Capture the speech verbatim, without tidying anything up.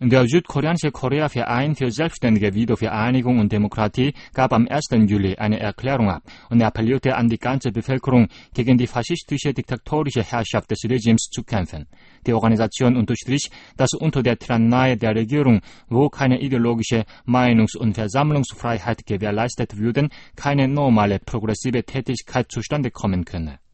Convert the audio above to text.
Der südkoreanische Korea-Verein für selbstständige Wiedervereinigung und Demokratie gab am ersten Juli eine Erklärung ab und appellierte an die ganze Bevölkerung, gegen die faschistische diktatorische Herrschaft des Regimes zu kämpfen. Die Organisation unterstrich, dass unter der Tyrannei der Regierung, wo keine ideologische Meinungs- und Versammlungsfreiheit gewährleistet würden, keine normale progressive Tätigkeit zustande kommen könne.